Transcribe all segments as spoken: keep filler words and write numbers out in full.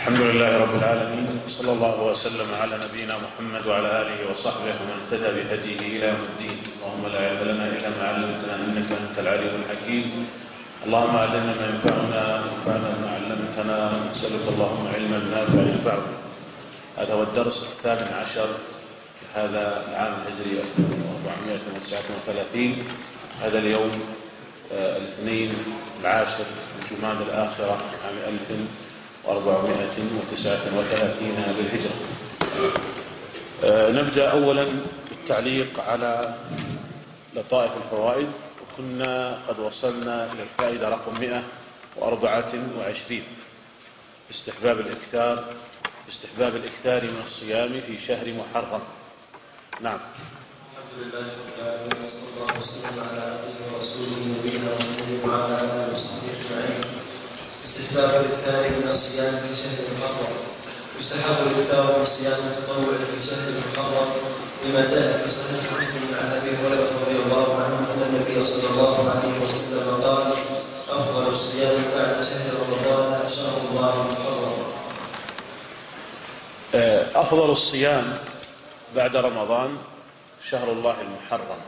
الحمد لله رب العالمين، صلى الله وسلم على نبينا محمد وعلى آله وصحبه ومن اهتدى بهديه إلى يوم الدين. اللهم لا علم لنا إلا ما علمتنا إنك أنت العليم الحكيم. اللهم علمنا ما ينفعنا وانفعنا بما علمتنا، نسألك اللهم علما نافعا ينفعنا. هذا هو الدرس الثامن عشر في هذا العام الهجري ألف وأربعمائة وتسعة وثلاثين. هذا اليوم آه الاثنين العاشر من جماد الآخرة عام ألف وأربعمائة وتسعة وثلاثين للهجرة. آه نبدأ أولا بالتعليق على لطائف الفوائد، وكنا قد وصلنا إلى الفائدة رقم مئة وأربعة وعشرين، استحباب الإكثار استحباب الإكثار من الصيام في شهر محرم. نعم. الحمد لله رب العالمين، والصلاة الله والسلام على عبده ورسوله نبينا محمد وعلى آله وصحبه أجمعين. استحباب الإكثار من الصيام في شهر محرم. يستحب الإكثار من الصيام التطوع في شهر محرم لما جاء في صحيح مسلم عن أبي هريرة رضي الله عنه أن النبي صلى الله عليه وسلم قال: أفضل الصيام بعد شهر رمضان شهر الله المحرم. أفضل الصيام بعد رمضان شهر الله المحرم،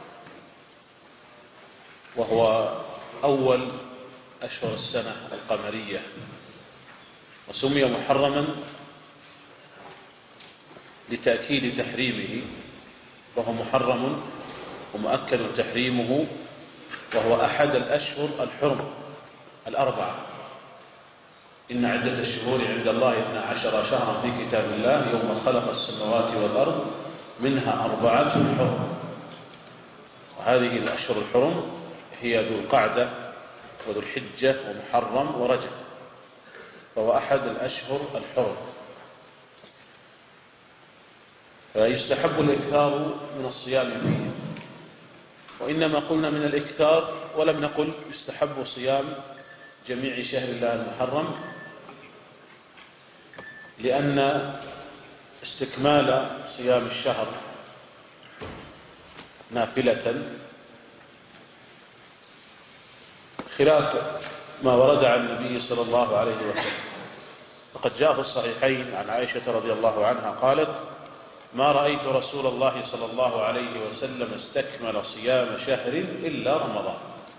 وهو أول أشهر السنة القمرية، وسمي محرما لتأكيد تحريمه، فهو محرم ومؤكد تحريمه، وهو أحد الأشهر الحرم الأربعة. إن عدة الشهور عند الله اثنا عشر شهرا في كتاب الله يوم خلق السماوات والأرض منها أربعة حرم، وهذه الأشهر الحرم هي ذو القعدة وذو الحجة ومحرم ورجب، فهو أحد الأشهر الحرم. فيستحب الإكثار من الصيام فيه، وإنما قلنا من الإكثار ولم نقل يستحب صيام جميع شهر الله المحرم، لأن استكمال صيام الشهر نافلة خلاف ما ورد عن النبي صلى الله عليه وسلم. فقد جاء في الصحيحين عن عائشة رضي الله عنها قالت: ما رأيت رسول الله صلى الله عليه وسلم استكمل صيام شهر إلا رمضان.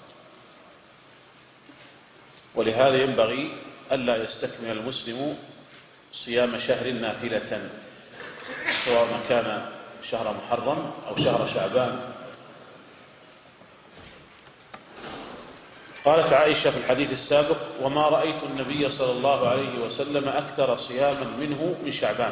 ولهذا ينبغي ألا يستكمل المسلم صيام شهر نافلة، سواء ما كان شهر محرم أو شهر شعبان. قالت عائشة في الحديث السابق: وما رأيت النبي صلى الله عليه وسلم أكثر صياما منه من شعبان.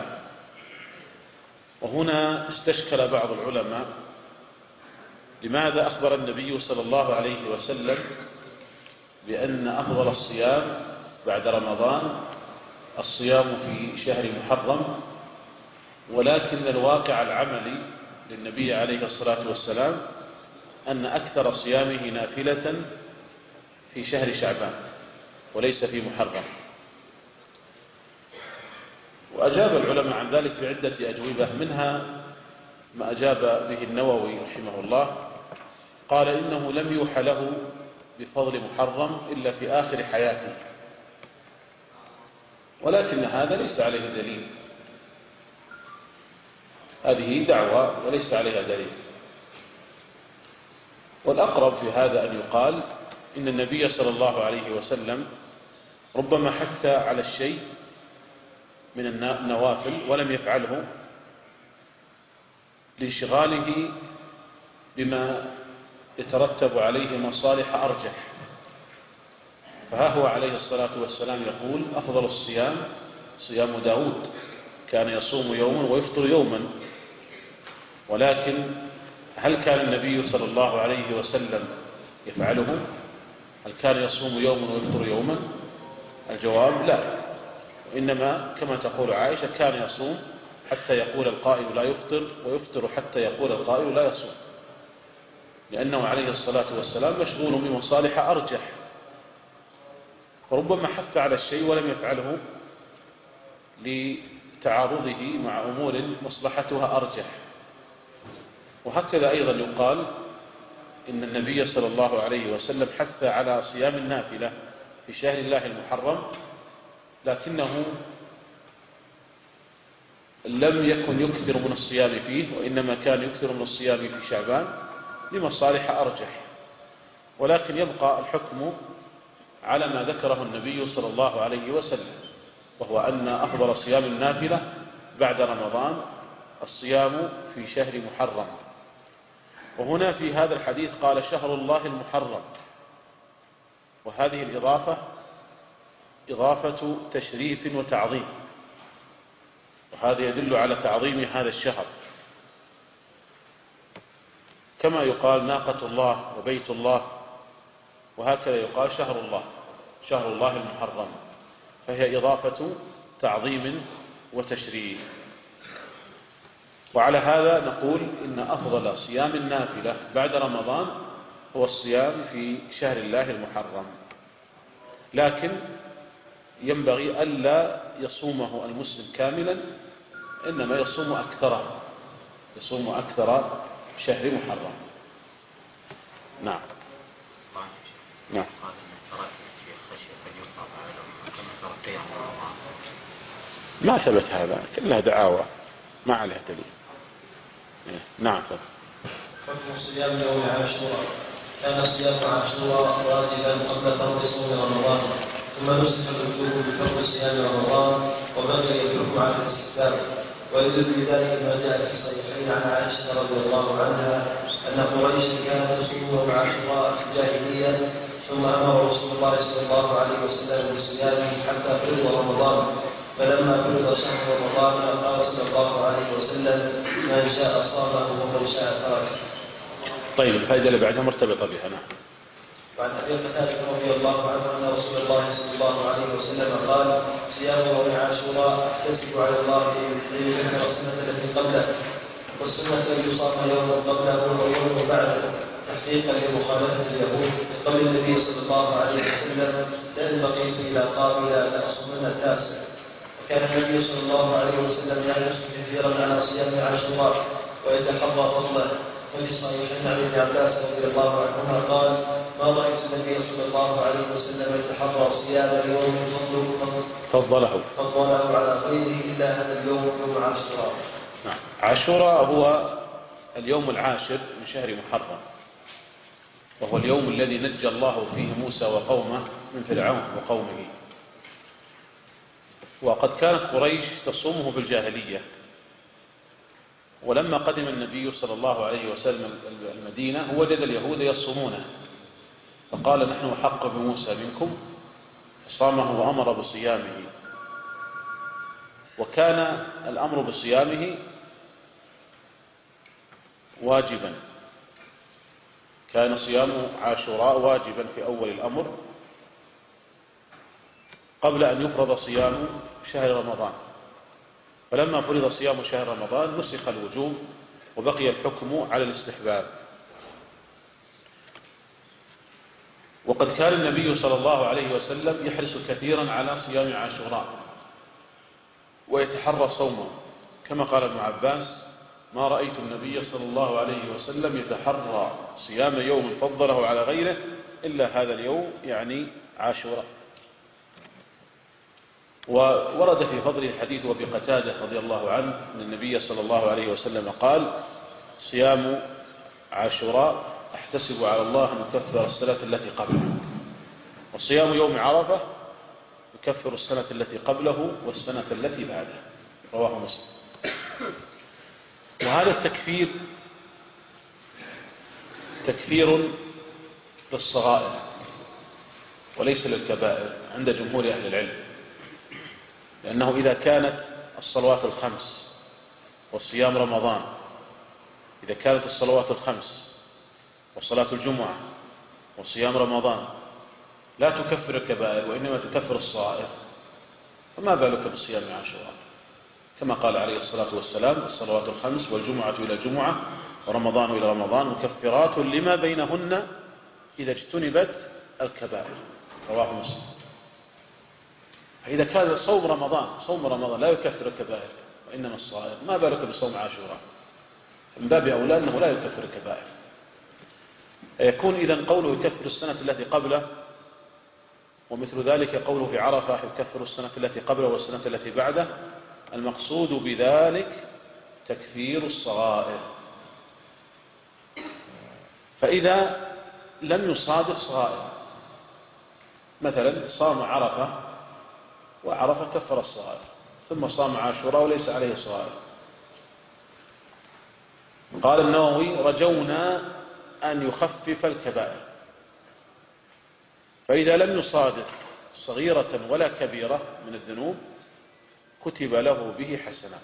وهنا استشكل بعض العلماء لماذا أخبر النبي صلى الله عليه وسلم بأن أفضل الصيام بعد رمضان الصيام في شهر محرم، ولكن الواقع العملي للنبي عليه الصلاة والسلام أن أكثر صيامه نافلة في شهر شعبان وليس في محرم. وأجاب العلماء عن ذلك بعدة أجوبة، منها ما أجاب به النووي رحمه الله، قال: إنه لم يوحى له بفضل محرم إلا في آخر حياته، ولكن هذا ليس عليه دليل، هذه دعوة وليس عليها دليل. والأقرب في هذا أن يقال إن النبي صلى الله عليه وسلم ربما حث على الشيء من النوافل ولم يفعله لانشغاله بما يترتب عليه مصالح أرجح. فها هو عليه الصلاة والسلام يقول: أفضل الصيام صيام داود، كان يصوم يوما ويفطر يوما. ولكن هل كان النبي صلى الله عليه وسلم يفعله؟ هل كان يصوم يوما ويفطر يوما؟ الجواب لا، وإنما كما تقول عائشة كان يصوم حتى يقول القائل لا يفطر، ويفطر حتى يقول القائل لا يصوم، لأنه عليه الصلاة والسلام مشغول بمصالح أرجح. فربما حث على الشيء ولم يفعله لتعارضه مع أمور مصلحتها أرجح. وهكذا أيضا يقال إن النبي صلى الله عليه وسلم حث على صيام النافلة في شهر الله المحرم، لكنه لم يكن يكثر من الصيام فيه، وإنما كان يكثر من الصيام في شعبان لمصالح أرجح. ولكن يبقى الحكم على ما ذكره النبي صلى الله عليه وسلم، وهو أن أفضل صيام النافلة بعد رمضان الصيام في شهر محرم. وهنا في هذا الحديث قال شهر الله المحرم، وهذه الإضافة إضافة تشريف وتعظيم، وهذا يدل على تعظيم هذا الشهر، كما يقال ناقة الله وبيت الله، وهكذا يقال شهر الله شهر الله المحرم، فهي إضافة تعظيم وتشريف. وعلى هذا نقول إن أفضل صيام النافلة بعد رمضان هو الصيام في شهر الله المحرم، لكن ينبغي ألا يصومه المسلم كاملا، إنما يصوم أكثره يصوم أكثر شهر محرم. نعم نعم. ما ثبت هذا، كلها دعاوى ما عليها دليل. نعم. حكم صيام يوم عاشوراء. كان صيام عاشوراء واجبا قبل فرض صوم رمضان، ثم نسخ الوجوب بفرض صيام رمضان وبقي الحكم على الاستحباب. ويدل بذلك ما جاء في الصحيحين عن عائشة رضي الله عنها أن قريشا كانت تصوم يوم عاشوراء في الجاهلية، ثم أمر رسول الله صلى الله عليه وسلم بصيامه حتى فرض رمضان، فلما فرض شهر رمضان قال صلى الله عليه وسلم من شاء صامه ومن شاء تركه. طيب الفائدة اللي بعدها مرتبطة بها. نعم. وعن أبي قتادة رضي الله عنه أن رسول الله صلى الله عليه وسلم قال صيام يوم عاشوراء أحتسب على الله أن يذكر السنة التي قبله، والسنة أن يصام يوما قبله ويوم بعده تحقيقا لمخالفة اليهود قبل النبي صلى الله عليه وسلم لأن بقيت إلى قابل لأصومن التاسع. وكان النبي صلى الله عليه وسلم يحرص كثيرا على صيام عاشوراء ويتحرى فضله. وفي الصحيحين عن ابن عباس رضي الله عنهما قال ما رأيت النبي صلى الله عليه وسلم يتحرى صيام يوم فضله فضله فضله على غيره إلا هذا اليوم يوم عاشوراء. نعم. عاشوراء هو اليوم العاشر من شهر محرم، وهو اليوم الذي نجى الله فيه موسى وقومه من فرعون وقومه. وقد كانت قريش تصومه في الجاهلية، ولما قدم النبي صلى الله عليه وسلم المدينة وجد اليهود يصومونه، فقال نحن أحق بموسى منكم، فصامه وأمر بصيامه. وكان الأمر بصيامه واجبا، كان صيام عاشوراء واجبا في أول الأمر قبل أن يفرض صيام شهر رمضان، فلما فرض صيام شهر رمضان نسخ الوجوب وبقي الحكم على الاستحباب. وقد كان النبي صلى الله عليه وسلم يحرص كثيرا على صيام عاشوراء ويتحرى صومه، كما قال ابن عباس ما رأيت النبي صلى الله عليه وسلم يتحرى صيام يوم فضله على غيره إلا هذا اليوم، يعني عاشوراء. وورد في فضل الحديث وابي قتادة رضي الله عنه أن النبي صلى الله عليه وسلم قال صيام عاشوراء أحتسب على الله أن يكفر السنة التي قبله، وصيام يوم عرفة يكفر السنة التي قبله والسنة التي بعده، رواه مسلم. وهذا التكفير تكفير للصغائر وليس للكبائر عند جمهور أهل العلم، لأنه إذا كانت الصلوات الخمس والصيام رمضان، إذا كانت الصلوات الخمس وصلاة الجمعة وصيام رمضان لا تكفر الكبائر وإنما تكفر الصغائر، فما بالك بصيام عاشوراء؟ كما قال عليه الصلاة والسلام الصلوات الخمس والجمعة إلى جمعة ورمضان إلى رمضان مكفرات لما بينهن إذا اجتنبت الكبائر، رواه مسلم. فإذا كان صوم رمضان صوم رمضان لا يكفر الكبائر وإنما الصغائر، ما بالك بصوم عاشوراء؟ من باب أولى أنه لا يكفر الكبائر. يكون إذن قوله يكفر السنة التي قبله، ومثل ذلك قوله في عرفة يكفر السنة التي قبله والسنة التي بعده، المقصود بذلك تكفير الصغائر. فإذا لم يصادف صغائر، مثلا صام عرفة وعرفة كفر الصغائر، ثم صام عاشوراء وليس عليه صغائر، قال النووي رجونا أن يخفف الكبائر. فإذا لم يصادف صغيرة ولا كبيرة من الذنوب كتب له به حسنات.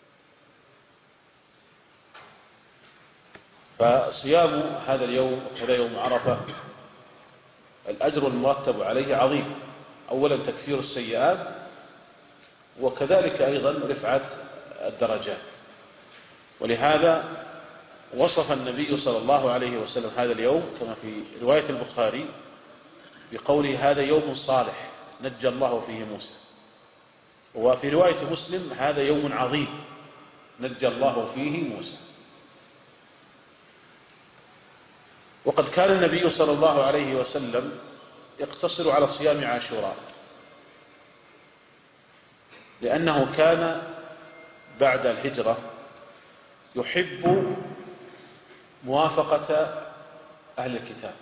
فصيام هذا اليوم وكذا يوم عرفة الأجر المرتب عليه عظيم، أولا تكفير السيئات، وكذلك أيضا رفعة الدرجات. ولهذا وصف النبي صلى الله عليه وسلم هذا اليوم كما في رواية البخاري بقوله هذا يوم صالح نجى الله فيه موسى، وفي رواية مسلم هذا يوم عظيم نجى الله فيه موسى. وقد كان النبي صلى الله عليه وسلم يقتصر على صيام عاشوراء، لأنه كان بعد الهجرة يحب موافقة أهل الكتاب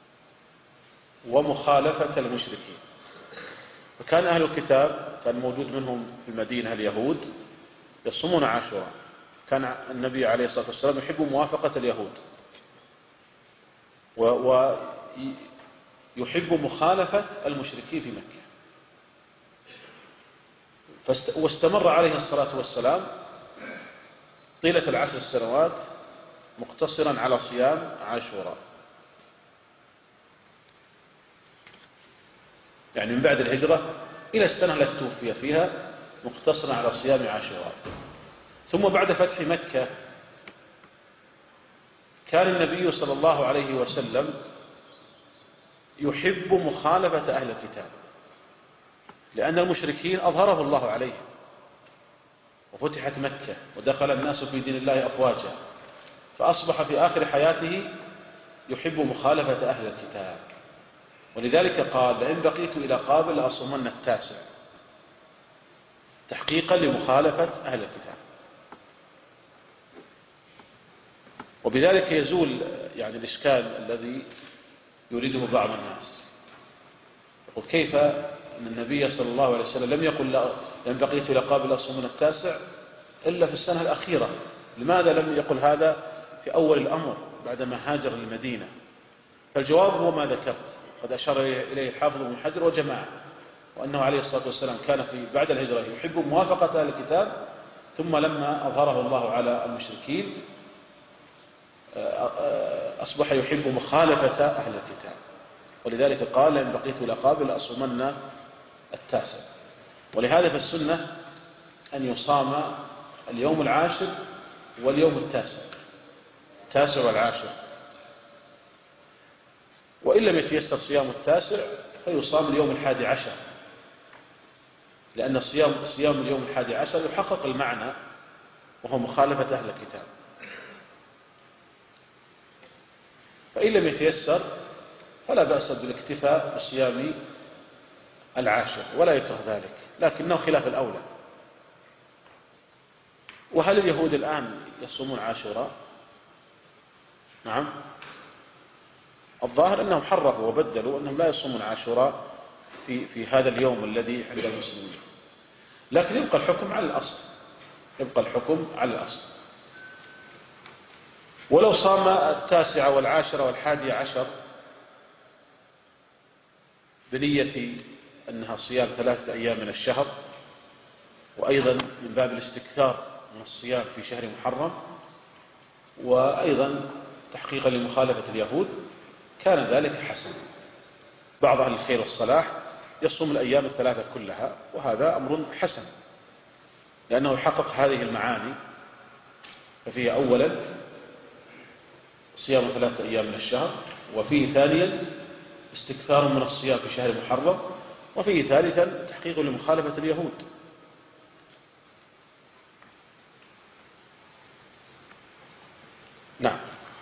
ومخالفة المشركين. فكان أهل الكتاب كان موجود منهم في المدينة اليهود يصومون عاشوراء، كان النبي عليه الصلاة والسلام يحب موافقة اليهود ويحب مخالفة المشركين في مكة. واستمر عليه الصلاة والسلام طيلة العشر سنوات مقتصرا على صيام عاشوراء، يعني من بعد الهجرة إلى السنة التي توفي فيها مقتصرا على صيام عاشوراء. ثم بعد فتح مكة كان النبي صلى الله عليه وسلم يحب مخالفة أهل الكتاب، لأن المشركين أظهره الله عليهم وفتحت مكة ودخل الناس في دين الله أفواجا، فأصبح في آخر حياته يحب مخالفة أهل الكتاب. ولذلك قال لئن بقيت إلى قابل لأصومن التاسع، تحقيقا لمخالفة أهل الكتاب. وبذلك يزول يعني الإشكال الذي يريده بعض الناس، يقول كيف أن النبي صلى الله عليه وسلم لم يقل لئن بقيت إلى قابل لأصومن التاسع إلا في السنة الأخيرة، لماذا لم يقل هذا في أول الأمر بعدما هاجر المدينة؟ فالجواب هو ما ذكرت، قد أشار إليه الحافظ بن حجر وجماعة، وأنه عليه الصلاة والسلام كان في بعد الهجرة يحب موافقة أهل الكتاب، ثم لما أظهره الله على المشركين أصبح يحب مخالفة أهل الكتاب. ولذلك قال لئن بقيت إلى قابل لأصومن التاسع. ولهذا في السنة أن يصام اليوم العاشر واليوم التاسع، التاسع والعاشر، وإن لم يتيسر صيام التاسع فيصام اليوم الحادي عشر، لأن صيام صيام اليوم الحادي عشر يحقق المعنى وهو مخالفة أهل الكتاب. فإن لم يتيسر فلا بأس بالاكتفاء بصيام العاشر ولا يكره ذلك، لكنه خلاف الأولى. وهل اليهود الآن يصومون عاشوراء؟ نعم، الظاهر أنهم حرفوا وبدلوا أنهم لا يصومون عاشوراء في, في هذا اليوم الذي عند المسلمين، لكن يبقى الحكم على الأصل، يبقى الحكم على الأصل. ولو صام التاسع والعاشر والحادي عشر بنية أنها صيام ثلاثة أيام من الشهر، وأيضا من باب الاستكثار من الصيام في شهر محرم، وأيضا تحقيقا لمخالفة اليهود، كان ذلك حسن. بعض أهل الخير والصلاح يصوم الأيام الثلاثة كلها، وهذا أمر حسن لأنه يحقق هذه المعاني. ففيه أولا صيام ثلاثة أيام من الشهر، وفيه ثانيا استكثار من الصيام في شهر محرم، وفيه ثالثا تحقيق لمخالفة اليهود. نعم.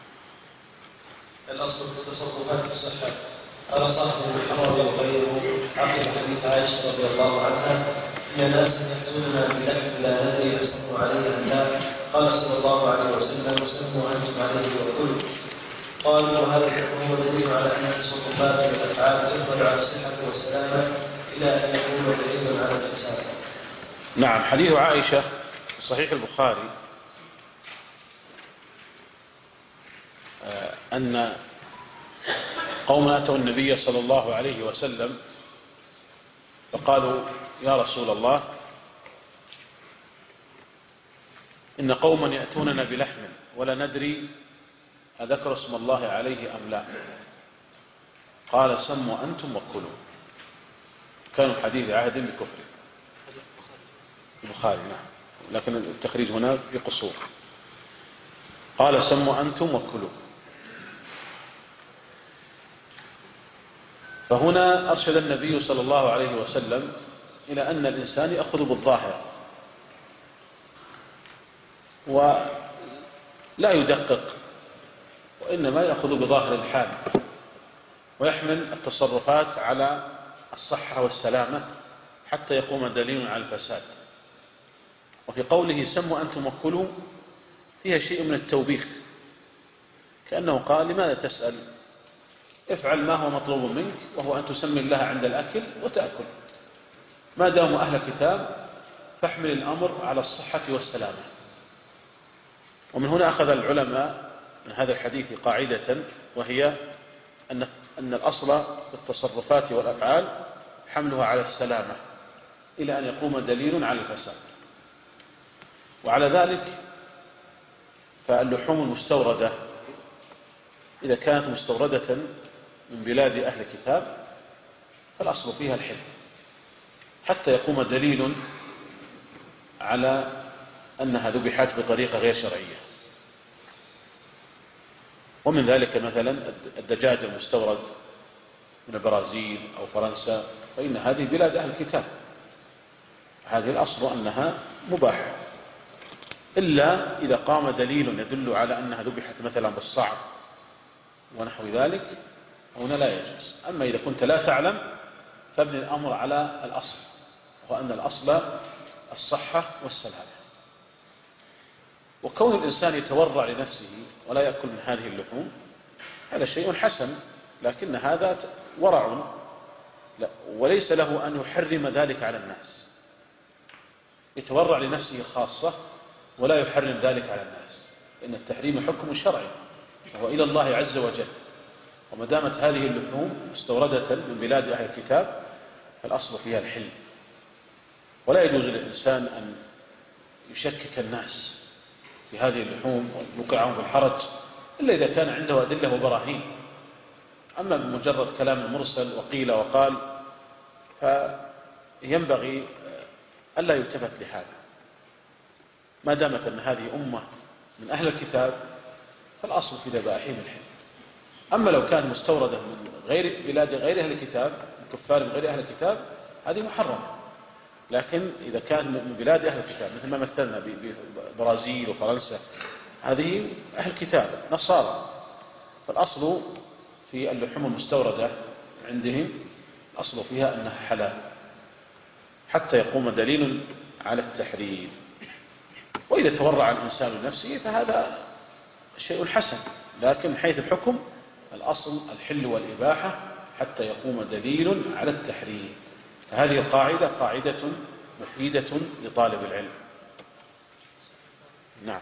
الأصل في التصرفات الصحة. قال صاحب الحرام وغيره عقل حديث عائشة رضي الله عنها إن ناسا يأتوننا بلحم لا ندري أسموا عليه أم لا. قال صلى الله عليه وسلم سموا أنتم عليه وكلوا. قالوا وهذا هو دليل على أن التصرفات والأفعال تدخل على الصحة والسلامة إلى أن يكون دليل على الفساد. نعم. حديث عائشة في صحيح البخاري أن قوم أتوا النبي صلى الله عليه وسلم فقالوا يا رسول الله إن قوما يأتوننا بلحم ولا ندري أذكر اسم الله عليه أم لا. قال سموا أنتم وكلوا. كانوا حديث عهد بكفر. البخاري نعم، لكن التخريج هنا في قصور. قال سموا أنتم وكلوا. فهنا أرشد النبي صلى الله عليه وسلم إلى أن الإنسان يأخذ بالظاهر ولا يدقق، وإنما يأخذ بظاهر الحال ويحمل التصرفات على الصحة والسلامة حتى يقوم دليل على الفساد. وفي قوله سموا أنتم وكلوا فيها شيء من التوبيخ، كأنه قال لماذا تسأل؟ افعل ما هو مطلوب منك، وهو أن تسمي الله عند الأكل وتأكل. ما داموا أهل كتاب فاحمل الأمر على الصحة والسلامة. ومن هنا أخذ العلماء من هذا الحديث قاعدة، وهي أن أن الأصل في التصرفات والأفعال حملها على السلامة إلى أن يقوم دليل على الفساد. وعلى ذلك فاللحوم المستوردة إذا كانت مستوردة من بلاد أهل الكتاب فالأصل فيها الحل حتى يقوم دليل على أنها ذبحت بطريقة غير شرعية. ومن ذلك مثلا الدجاج المستورد من البرازيل أو فرنسا، فإن هذه بلاد أهل الكتاب، هذه الأصل أنها مباحة، إلا إذا قام دليل يدل على أنها ذبحت مثلا بالصعب ونحو ذلك، هنا لا يجوز. أما إذا كنت لا تعلم فابن الأمر على الأصل، وأن الأصل الصحة والسلامة. وكون الإنسان يتورع لنفسه ولا يأكل من هذه اللحوم هذا شيء حسن، لكن هذا ورع وليس له أن يحرم ذلك على الناس. يتورع لنفسه خاصة ولا يحرم ذلك على الناس، إن التحريم حكم شرعي وهو إلى الله عز وجل. وما دامت هذه اللحوم مستوردة من بلاد أهل الكتاب فالأصل فيها الحل، ولا يجوز للإنسان أن يشكك الناس في هذه اللحوم ويوقعهم في الحرج إلا إذا كان عنده أدلة وبراهين. أما بمجرد كلام المرسل وقيل وقال فينبغي ألا يلتفت لهذا. ما دامت أن هذه أمة من أهل الكتاب فالأصل في ذبائحهم الحل. أما لو كان مستوردة من غير بلاد غير أهل الكتاب، من كفار من غير أهل الكتاب، هذه محرمة. لكن إذا كان من بلاد أهل الكتاب مثل ما مثلنا ببرازيل وفرنسا، هذه أهل الكتاب نصارى، فالأصل في اللحوم المستوردة عندهم الأصل فيها أنها حلال حتى يقوم دليل على التحريم. وإذا تورع الإنسان لنفسه فهذا شيء حسن، لكن من حيث الحكم الأصل الحل والإباحة حتى يقوم دليل على التحريم. فهذه القاعدة قاعدة مفيدة لطالب العلم. نعم.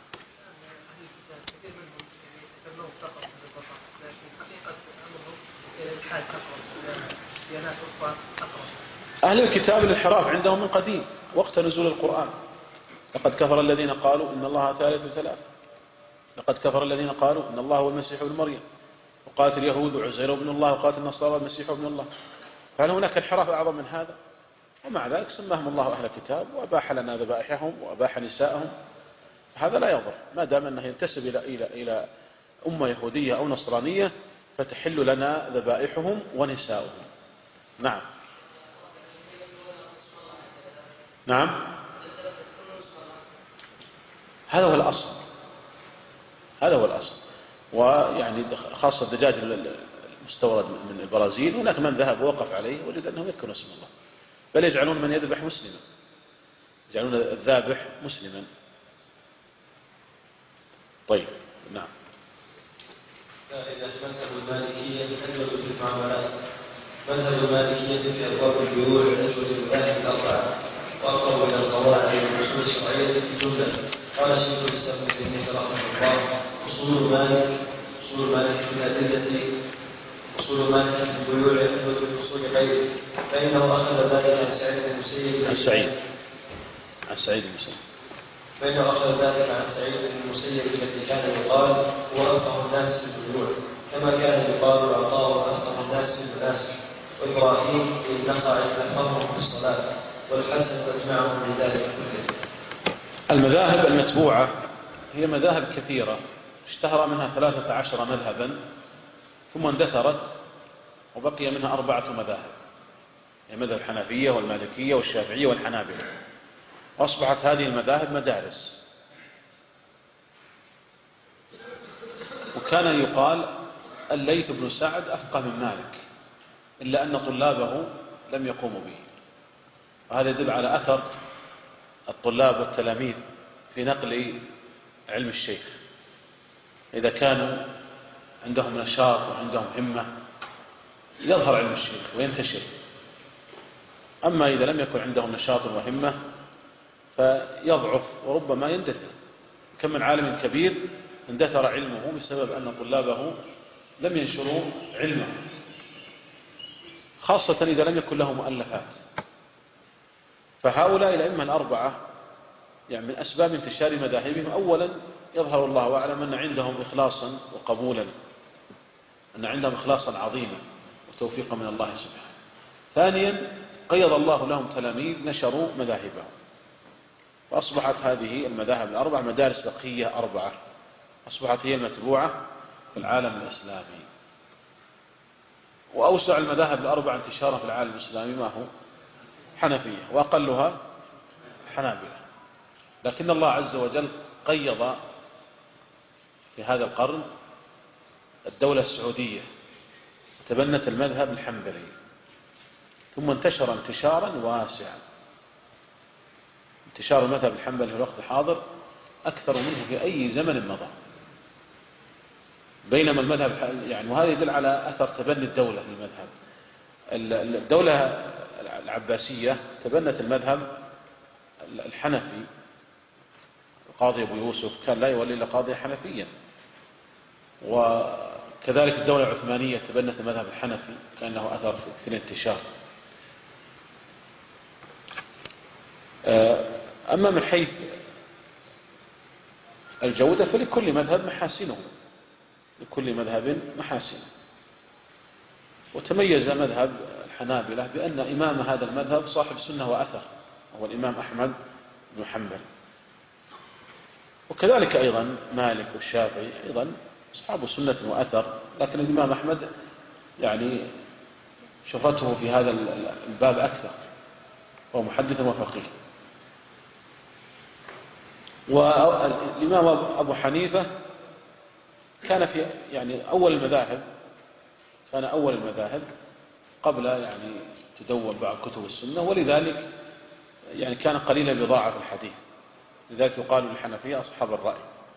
أهل الكتاب الانحراف عندهم من قديم وقت نزول القرآن. لقد كفر الذين قالوا إن الله ثالث ثلاثة، لقد كفر الذين قالوا إن الله هو المسيح ابن مريم، وقالت اليهود عزير ابن الله، وقالت النصارى المسيح ابن الله. فهل هناك انحراف أعظم من هذا؟ ومع ذلك سماهم الله أهل الكتاب وأباح لنا ذبائحهم وأباح نساءهم. هذا لا يضر ما دام أنه ينتسب إلى إلى إلى أمة يهودية أو نصرانية، فتحل لنا ذبائحهم ونساؤهم. نعم. نعم، هذا هو الأصل، هذا هو الأصل. ويعني خاصة الدجاج المستورد من البرازيل، هناك من ذهب ووقف عليه وجد أنه يذكر اسم الله، بل يجعلون من يذبح مسلما يجعلون الذابح مسلما. طيب نعم. إذا مذهب المالكية أجود في المعاملات. مذهب المالكية في أبواب البيوع أجود المذاهب الأربعة وأقرب إلى القواعد والأصول الشرعية في الجملة. قال شيخ الإسلام ابن تيمية رحمه الله: أصول مالك أصول مالك في الأدلة أصول مالك في البيوع أجود من أصول غيره، فإنه أخذ ذلك عن سعيد بن المسيب عن سعيد عن سعيد بن المسيب فإنه أخذ ذلك عن سعيد بن المسيب الذي كان يقال هو أفقه الناس في البيوع، كما كان يقال عطاء أفقه الناس في المناسك، وإبراهيم النخعي أفقههم في الصلاة، والحسن أجمعهم بذلك كله. المذاهب المتبوعة هي مذاهب كثيرة، اشتهر منها ثلاثة عشر مذهبا، ثم اندثرت وبقي منها أربعة مذاهب، يعني مذهب الحنفية والمالكية والشافعية والحنابلة. أصبحت هذه المذاهب مدارس، وكان يقال الليث بن سعد أفقه من مالك، إلا أن طلابه لم يقوموا به. وهذا يدل على أثر الطلاب والتلاميذ في نقل علم الشيخ. إذا كانوا عندهم نشاط وعندهم همة يظهر علم الشيخ وينتشر، أما إذا لم يكن عندهم نشاط وهمة فيضعف وربما يندثر. كم من عالم كبير اندثر علمه بسبب أن طلابه لم ينشروا علمه، خاصة إذا لم يكن له مؤلفات. فهؤلاء الأئمة الأربعة يعني من أسباب انتشار مذاهبهم، أولا يظهر الله أعلم أن عندهم إخلاصا وقبولا، أن عندهم إخلاصا عظيما وتوفيقا من الله سبحانه. ثانيا قيض الله لهم تلاميذ نشروا مذاهبهم، وأصبحت هذه المذاهب الأربعة مدارس فقهية أربعة، أصبحت هي المتبوعة في العالم الإسلامي. وأوسع المذاهب الأربعة انتشارا في العالم الإسلامي ما هو؟ حنفية، وأقلها حنابلة. لكن الله عز وجل قيض في هذا القرن الدولة السعودية، تبنت المذهب الحنبلي، ثم انتشر انتشارا واسعا. انتشار المذهب الحنبلي في الوقت الحاضر أكثر منه في أي زمن مضى. بينما المذهب يعني، وهذا يدل على أثر تبني الدولة للمذهب. الدولة العباسية تبنت المذهب الحنفي، القاضي أبو يوسف كان لا يولي إلا قاضي حنفيا، وكذلك الدولة العثمانية تبنت المذهب الحنفي، كان له أثر في الانتشار. أما من حيث الجودة فلكل مذهب محاسنه، لكل مذهب محاسنه. وتميز مذهب الحنابلة بأن إمام هذا المذهب صاحب سنة وأثر، هو الإمام أحمد بن حنبل. وكذلك أيضا مالك والشافعي أيضا أصحاب سنة وأثر، لكن الإمام أحمد يعني شهرته في هذا الباب أكثر، هو محدث وفقيه. والإمام أبو حنيفة كان في يعني أول المذاهب، كان أول المذاهب قبل يعني تدون بعض كتب السنة، ولذلك يعني كان قليل البضاعة في الحديث، لذلك يقال للحنفية أصحاب الرأي.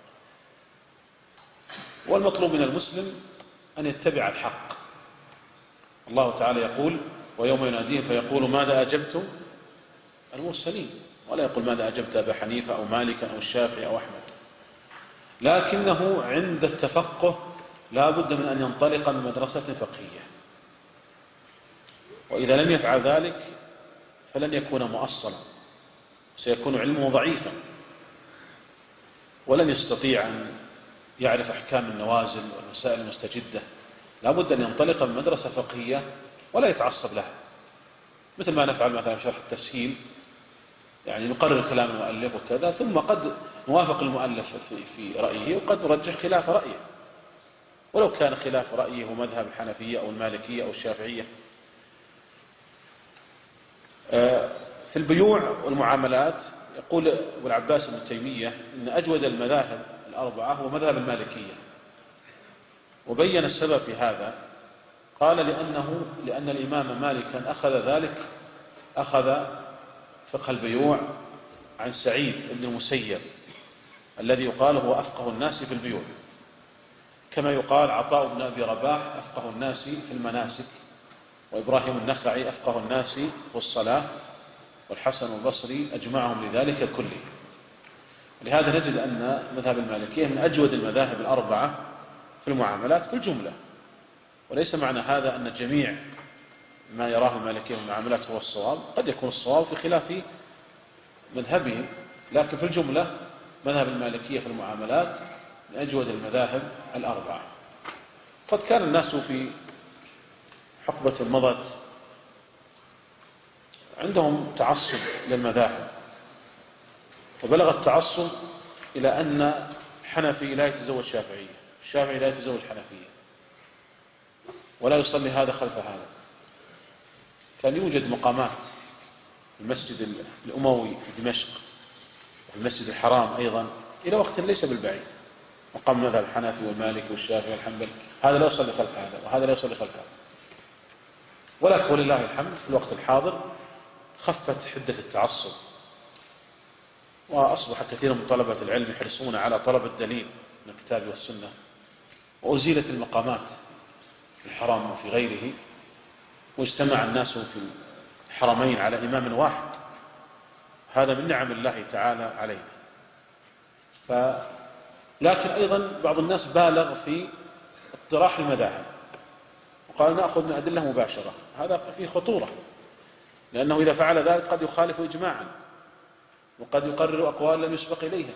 والمطلوب من المسلم أن يتبع الحق. الله تعالى يقول: ويوم يناديهم فيقول ماذا أجبتم المرسلين، ولا يقول ماذا أجبت أبا حنيفة أو مالكا أو الشافعي أو أحمد. لكنه عند التفقه لا بد من أن ينطلق من مدرسة فقهية، وإذا لم يفعل ذلك فلن يكون مؤصلا، سيكون علمه ضعيفا، ولن يستطيع أن يعرف أحكام النوازل والمسائل المستجدة. لا بد أن ينطلق من مدرسة فقهية ولا يتعصب لها، مثل ما نفعل مثلا في شرح التسهيل، يعني نقرر كلام المؤلف وكذا، ثم قد نوافق المؤلف في, في رأيه، وقد نرجح خلاف رأيه، ولو كان خلاف رأيه مذهب الحنفية أو المالكية أو الشافعية. في البيوع والمعاملات يقول أبو العباس ابن تيمية إن أجود المذاهب الأربعة هو مذهب المالكية، وبين السبب في هذا. قال لأنه لأن الإمام مالكا أخذ ذلك، أخذ فقه البيوع عن سعيد بن المسيب الذي يقال هو أفقه الناس في البيوع، كما يقال عطاء بن أبي رباح أفقه الناس في المناسك، وإبراهيم النخعي أفقه الناس في الصلاة، والحسن البصري أجمعهم لذلك كله. لهذا نجد أن مذهب المالكية من أجود المذاهب الأربعة في المعاملات في الجملة، وليس معنى هذا أن جميع ما يراه المالكية من المعاملات هو الصواب، قد يكون الصواب في خلاف مذهبهم، لكن في الجملة مذهب المالكية في المعاملات من أجود المذاهب الأربعة. قد كان الناس في حقبة مضت عندهم تعصب للمذاهب، وبلغ التعصب إلى أن حنفي لا يتزوج شافعية، الشافعي لا يتزوج حنفية، ولا يصلي هذا خلف هذا. كان يوجد مقامات في المسجد الأموي في دمشق وفي المسجد الحرام أيضا إلى وقت ليس بالبعيد، مقام مذهب الحنفي والمالكي والشافعي والحنبلي، هذا لا يصلي خلف هذا وهذا لا يصلي خلف هذا. ولكن ولله الحمد في الوقت الحاضر خفت حدة التعصب، وأصبح كثير من طلبة العلم يحرصون على طلب الدليل من الكتاب والسنة، وأزيلت المقامات في الحرام وفي غيره، واجتمع الناس في الحرمين على إمام واحد، هذا من نعم الله تعالى علينا. ف... لكن أيضا بعض الناس بالغ في اطراح المذاهب وقال نأخذ من أدلة مباشرة، هذا فيه خطورة، لأنه إذا فعل ذلك قد يخالف إجماعا وقد يقرر أقوال لم يسبق إليها.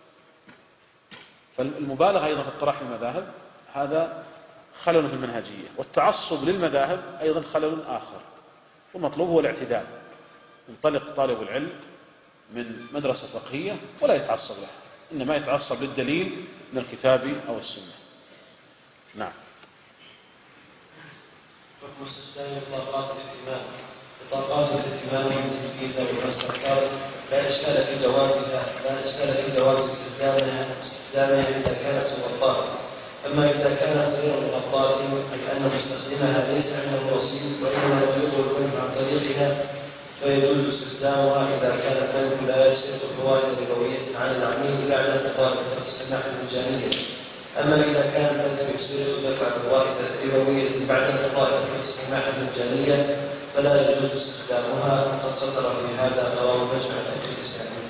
فالمبالغة أيضا في اطراح المذاهب هذا خلل في المنهجية، والتعصب للمذاهب أيضا خلل آخر، والمطلوب هو الاعتدال. ينطلق طالب العلم من مدرسة فقهية ولا يتعصب لها، إنما يتعصب للدليل من الكتاب أو السنة. نعم. حكم استخدام بطاقات الائتمان. بطاقات الائتمان مثل الفيزا والماستر كارد لا إشكال في جوازها لا إشكال في جواز استخدامها استخدامها إذا كانت مغطاة. أما إذا كانت غير مغطاة أي أن مستخدمها ليس عنده رصيد وإنما يطلب البنك عن طريقها، فيجوز استخدامها إذا كان البنك لا يشترط فوائد ربوية عن العميل بعد انقضاء فترة السماح المجانية. أما إذا كان البنك يشترط دفع فوائد ربوية بعد انقضاء فترة السماح المجانية فلا يجوز استخدامها، وقد صدر في هذا قرار مجمع الفقه الإسلامي.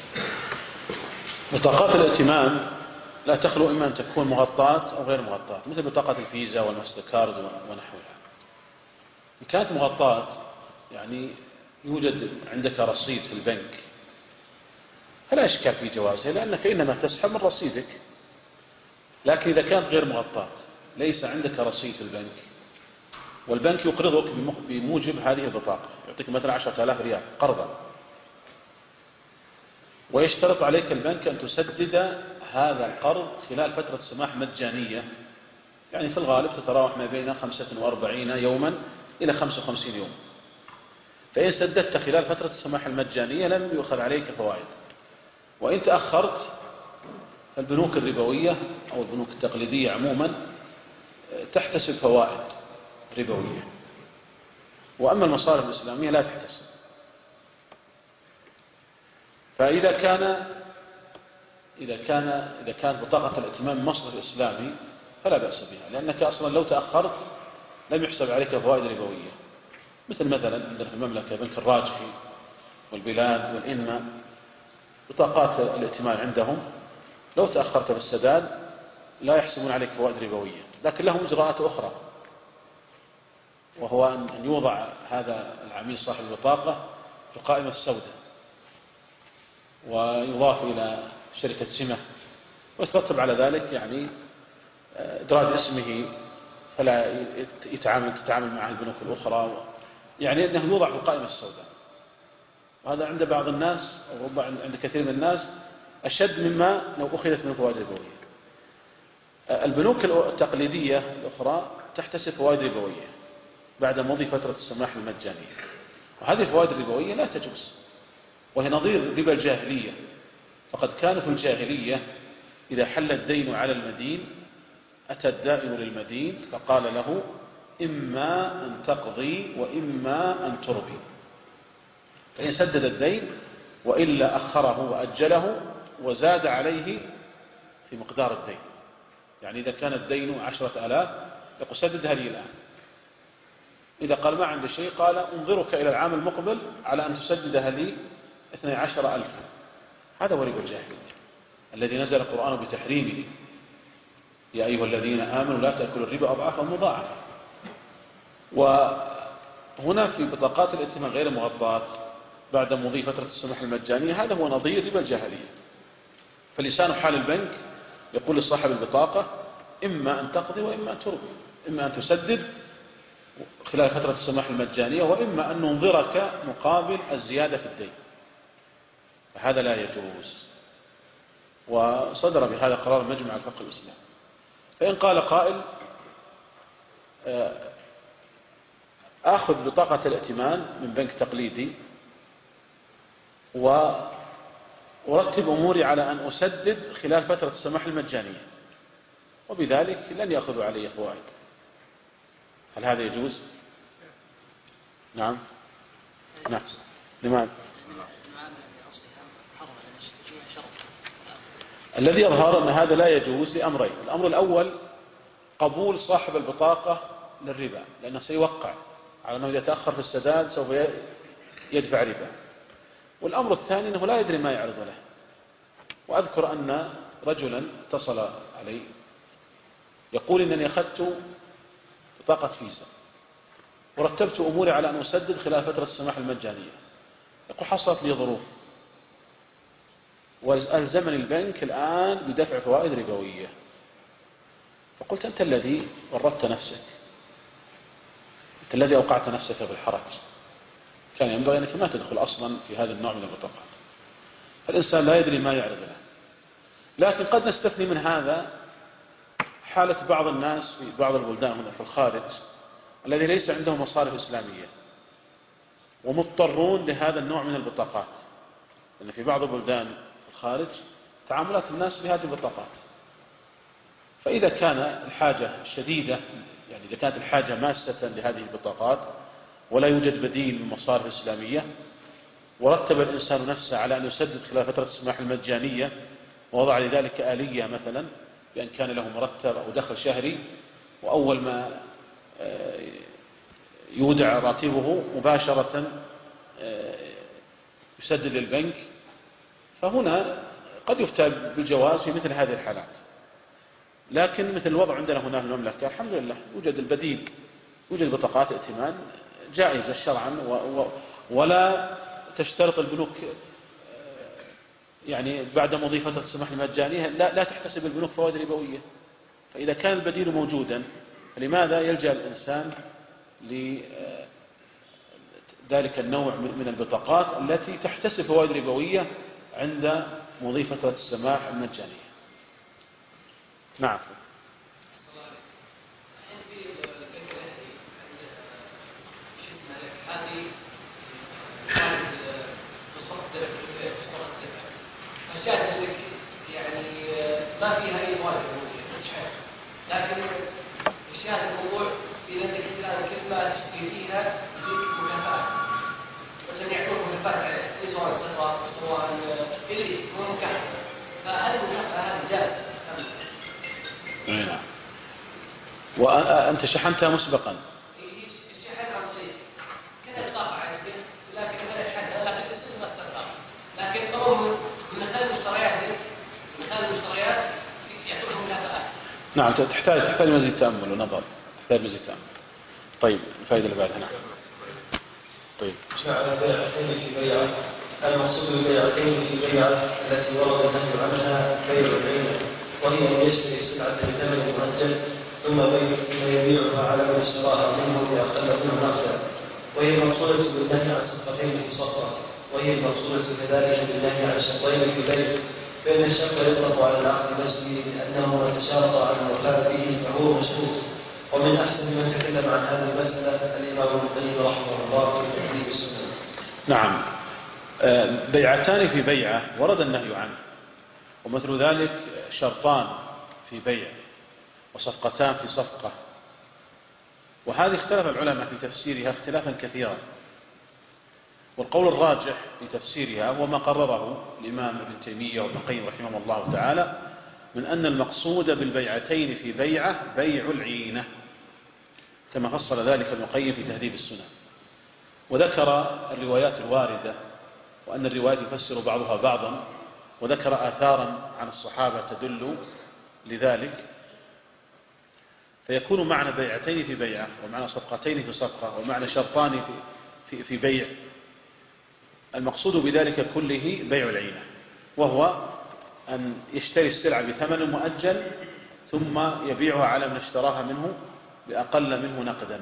بطاقات الائتمان لا تخلو إما أن تكون مغطاة أو غير مغطاة، مثل بطاقة الفيزا والماستر كارد ونحوها. إن كانت مغطاة يعني يوجد عندك رصيد في البنك فلا إشكال في جوازها، لأنك إنما تسحب من رصيدك. لكن إذا كانت غير مغطاة ليس عندك رصيد في البنك، والبنك يقرضك بموجب هذه البطاقة، يعطيك مثلا عشرة آلاف ريال قرضا، ويشترط عليك البنك أن تسدد هذا القرض خلال فترة سماح مجانية، يعني في الغالب تتراوح ما بين خمسة وأربعين يوما إلى خمسة وخمسين يوم. فإن سددت خلال فترة السماح المجانية لم يؤخذ عليك فوائد، وإن تأخرت البنوك الربوية أو البنوك التقليدية عموما تحتسب فوائد ربوية، وأما المصارف الإسلامية لا تحتسب. فإذا كان إذا كان إذا كانت بطاقة الائتمان مصرف إسلامي فلا بأس بها، لأنك أصلا لو تأخرت لم يحسب عليك فوائد ربوية، مثل مثلا عندنا في المملكة بنك الراجحي والبلاد والإنماء، بطاقات الائتمان عندهم لو تأخرت بالسداد لا يحسبون عليك فوائد ربوية، لكن لهم إجراءات أخرى، وهو أن يوضع هذا العميل صاحب البطاقة في القائمة السوداء، ويضاف إلى شركة سمة، ويترتب على ذلك يعني إدراج اسمه فلا يتعامل تتعامل معه البنوك الأخرى، يعني أنه يوضع في القائمة السوداء. وهذا عند بعض الناس أو عند كثير من الناس أشد مما لو أخذت من فوائد ربوية. البنوك التقليدية الأخرى تحتسب فوائد ربوية بعد مضي فترة السماح المجانية، وهذه الفوائد الربوية لا تجوز، وهي نظير ربا الجاهلية. فقد كانوا في الجاهلية إذا حل الدين على المدين أتى الدائن للمدين فقال له إما أن تقضي وإما أن تربي، فإن سدد الدين وإلا أخره وأجله وزاد عليه في مقدار الدين. يعني إذا كان الدين عشرة آلاف يقول سددها لي الآن. إذا قال ما عندي شيء قال انظرك إلى العام المقبل على أن تسددها لي اثني عشر ألفا. هذا هو ربا الجاهلية الذي نزل القرآن بتحريمه. يا أيها الذين آمنوا لا تأكلوا الربا أضعافا مضاعفة. وهنا في بطاقات الائتمان غير مغطاة بعد مضي فترة السماح المجانية هذا هو نظير ربا الجاهلية. فلسان حال البنك يقول لصاحب البطاقة إما أن تقضي وإما أن تربي، إما أن تسدد خلال فترة السماح المجانية وإما أن ننظرك مقابل الزيادة في الدين. فهذا لا يجوز. وصدر بهذا قرار مجمع الفقه الإسلامي. فإن قال قائل آخذ بطاقة الائتمان من بنك تقليدي وأرتب أموري على أن أسدد خلال فترة السماح المجانية وبذلك لن يأخذوا علي فوائد، هل هذا يجوز؟ نعم. نعم. لماذا؟ الذي يظهر أن هذا لا يجوز لأمرين. الأمر الأول قبول صاحب البطاقة للربا لأنه سيوقع على أنه إذا تأخر في السداد سوف يدفع ربا. والأمر الثاني أنه لا يدري ما يعرض له. وأذكر أن رجلا اتصل علي يقول إنني أخذت بطاقة فيزا ورتبت أموري على أن أسدد خلال فترة السماح المجانية. يقول حصلت لي ظروف وألزمني البنك الآن بدفع فوائد ربوية. فقلت أنت الذي ورطت نفسك، أنت الذي أوقعت نفسك في الحرج. كان ينبغي أنك ما تدخل أصلا في هذا النوع من البطاقات. فالإنسان لا يدري ما يعرض له. لكن قد نستثني من هذا حالة بعض الناس في بعض البلدان هنا في الخارج الذي ليس عندهم مصارف إسلامية ومضطرون لهذا النوع من البطاقات. لأن في بعض البلدان في الخارج تعاملات الناس بهذه البطاقات. فإذا كان الحاجة شديدة، يعني إذا كانت الحاجة ماسة لهذه البطاقات ولا يوجد بديل من مصارف إسلامية ورتب الإنسان نفسه على أن يسدد خلال فترة السماح المجانية ووضع لذلك آلية مثلا بأن كان له مرتب أو دخل شهري وأول ما يودع راتبه مباشرة يسدد للبنك، فهنا قد يفتى بالجواز في مثل هذه الحالات. لكن مثل الوضع عندنا هنا في المملكة الحمد لله يوجد البديل، يوجد بطاقات ائتمان جائزة شرعا ولا تشترط البنوك يعني بعد مضي فترة السماح المجانية لا, لا تحتسب البنوك فوائد ربوية. فإذا كان البديل موجودا لماذا يلجأ الإنسان لذلك النوع من البطاقات التي تحتسب فوائد ربوية عند مضي فترة السماح المجانية؟ نعم. أشياء لك يعني ما فيها أي مواد تصحيح، لكن أشياء الموضوع إذا أنت قلت هذه الكلمة تشتري فيها تجيك مكافآت، مثلا يعطوك مكافآت عليه سواء صفر سواء إلي هو مكافأة، فهل المكافأة هذه جائزة؟ نعم. وأنت شحنتها مسبقا؟ الشحن عن طريق كذا بطاقة عندك لكن أنا أشحنها لكن اسم ما استقر، لكن هم من خلال المشتريات من خلال المشتريات يعطوهم مكافآت. نعم تحتاج تحتاج مزيد تأمل ونظر، تحتاج مزيد تأمل. طيب الفائدة اللي بعدها. طيب. معنى بيعتين في بيعة، المقصود بالبيعتين في بيعة التي ورد النهي عنها بيع العين، وهي أن يشتري سلعة بثمن مؤجل ثم يبيعها على من اشتراها منه بأقل منه نقدا، وهي المقصودة بالنهي عن صفقتين في صفقة، وهي المقصودة كذلك بالنهي عن شرطين في بيع، فإن الشرط يطلق على العقد نفسه لأنه تشارط على الوفاء به فهو مشروط. ومن أحسن من تكلم عن هذه المسألة الإمام ابن القيم رحمه الله في تحريم السنة. نعم. بيعتان في بيعة ورد النهي عنه، ومثل ذلك شرطان في بيع وصفقتان في صفقة، وهذه اختلف العلماء في تفسيرها اختلافا كثيرا. والقول الراجح في تفسيرها وما قرره الإمام ابن تيمية وابن القيم رحمه الله تعالى من أن المقصود بالبيعتين في بيعة بيع العينة، كما فصل ذلك ابن القيم في تهذيب السنن، وذكر الروايات الواردة وأن الروايات يفسر بعضها بعضا، وذكر آثارا عن الصحابة تدل لذلك، فيكون معنى بيعتين في بيعة ومعنى صفقتين في صفقة ومعنى شرطان في, في, في بيع. المقصود بذلك كله بيع العينة، وهو أن يشتري السلعة بثمن مؤجل ثم يبيعها على من اشتراها منه بأقل منه نقدا.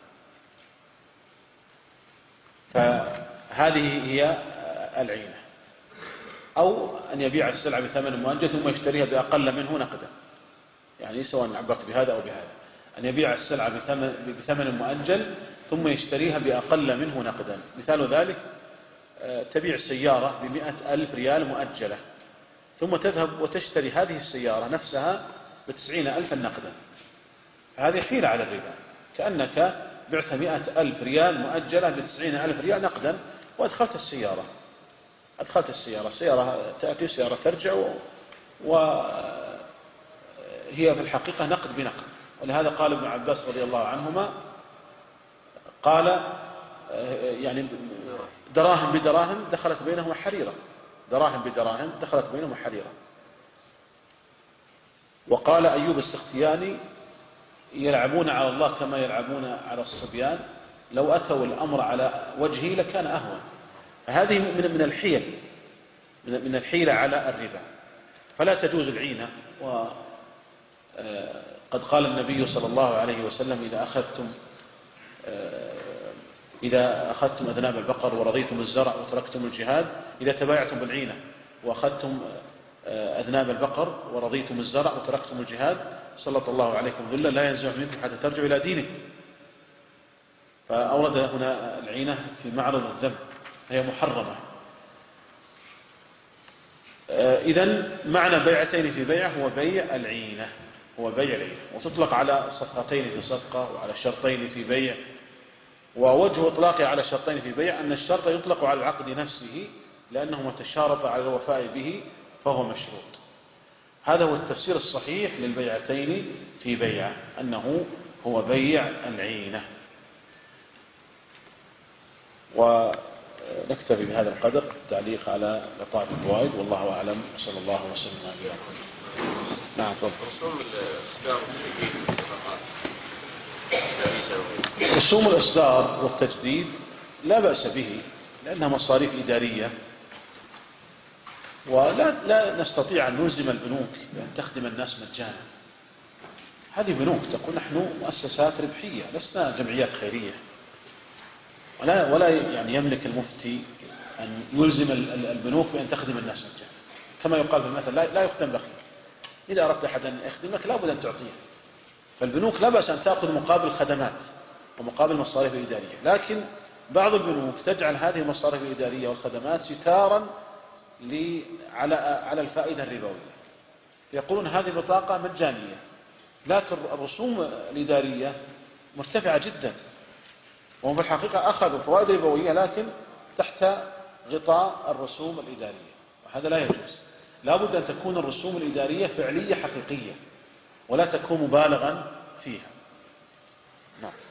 فهذه هي العينة. أو أن يبيع السلعة بثمن مؤجل ثم يشتريها بأقل منه نقدا، يعني سواء عبرت بهذا أو بهذا، أن يبيع السلعة بثمن, بثمن مؤجل ثم يشتريها بأقل منه نقدا. مثال ذلك تبيع سيارة بمئة ألف ريال مؤجلة ثم تذهب وتشتري هذه السيارة نفسها بتسعين ألفا نقدا، هذه حيلة على الربا، كأنك بعت مئة ألف ريال مؤجلة بتسعين ألف ريال نقدا وأدخلت السيارة أدخلت السيارة سيارة تأتي سيارة ترجع وهي في الحقيقة نقد بنقد. ولهذا قال ابن عباس رضي الله عنهما قال يعني دراهم بدراهم دخلت بينهما حريرة، دراهم بدراهم دخلت بينهما حريرة. وقال أيوب السختياني يلعبون على الله كما يلعبون على الصبيان، لو أتوا الأمر على وجهه لكان أهون. فهذه من من الحيل من الحيلة على الربا، فلا تجوز العينة. وقد قال النبي صلى الله عليه وسلم إذا أخذتم إذا أخذتم أذناب البقر ورضيتم الزرع وتركتم الجهاد، إذا تبايعتم بالعينة وأخذتم أذناب البقر ورضيتم الزرع وتركتم الجهاد سلط الله عليكم ذلا لا ينزع منكم حتى ترجعوا إلى دينكم. فأورد هنا العينة في معرض الذم، هي محرمة. إذن معنى بيعتين في بيعة هو بيع العينة، هو بيع العينة، وتطلق على صفقتين في صفقة وعلى الشرطين في بيع. ووجه إطلاقه على الشرطين في بيع أن الشرط يطلق على العقد نفسه لأنه متشارط على الوفاء به فهو مشروط. هذا هو التفسير الصحيح للبيعتين في بيعة، أنه هو بيع العينة. ونكتفي بهذا القدر في التعليق على لطائف الفوائد، والله أعلم، صلى الله وسلم على نبينا محمد. نعم تفضل. رسوم الإصدار والتجديد رسوم الإصدار والتجديد لا بأس به لأنها مصاريف إدارية، ولا لا نستطيع أن نلزم البنوك بأن تخدم الناس مجانا. هذه بنوك تقول نحن مؤسسات ربحية لسنا جمعيات خيرية، ولا ولا يعني يملك المفتي أن يلزم البنوك بأن تخدم الناس مجانا. كما يقال في المثل لا يخدم بخيل، إذا أردت أحد أن يخدمك لا بد أن تعطيه. فالبنوك لا بأس أن تأخذ مقابل خدمات ومقابل مصاريف إدارية، لكن بعض البنوك تجعل هذه المصاريف الإدارية والخدمات ستارا على على الفائدة الربوية، يقولون هذه بطاقة مجانية، لكن الرسوم الإدارية مرتفعة جدا، وهم في الحقيقة أخذوا فوائد ربوية لكن تحت غطاء الرسوم الإدارية، وهذا لا يجوز. لا بد أن تكون الرسوم الإدارية فعلية حقيقية ولا تكون مبالغا فيها. نعم.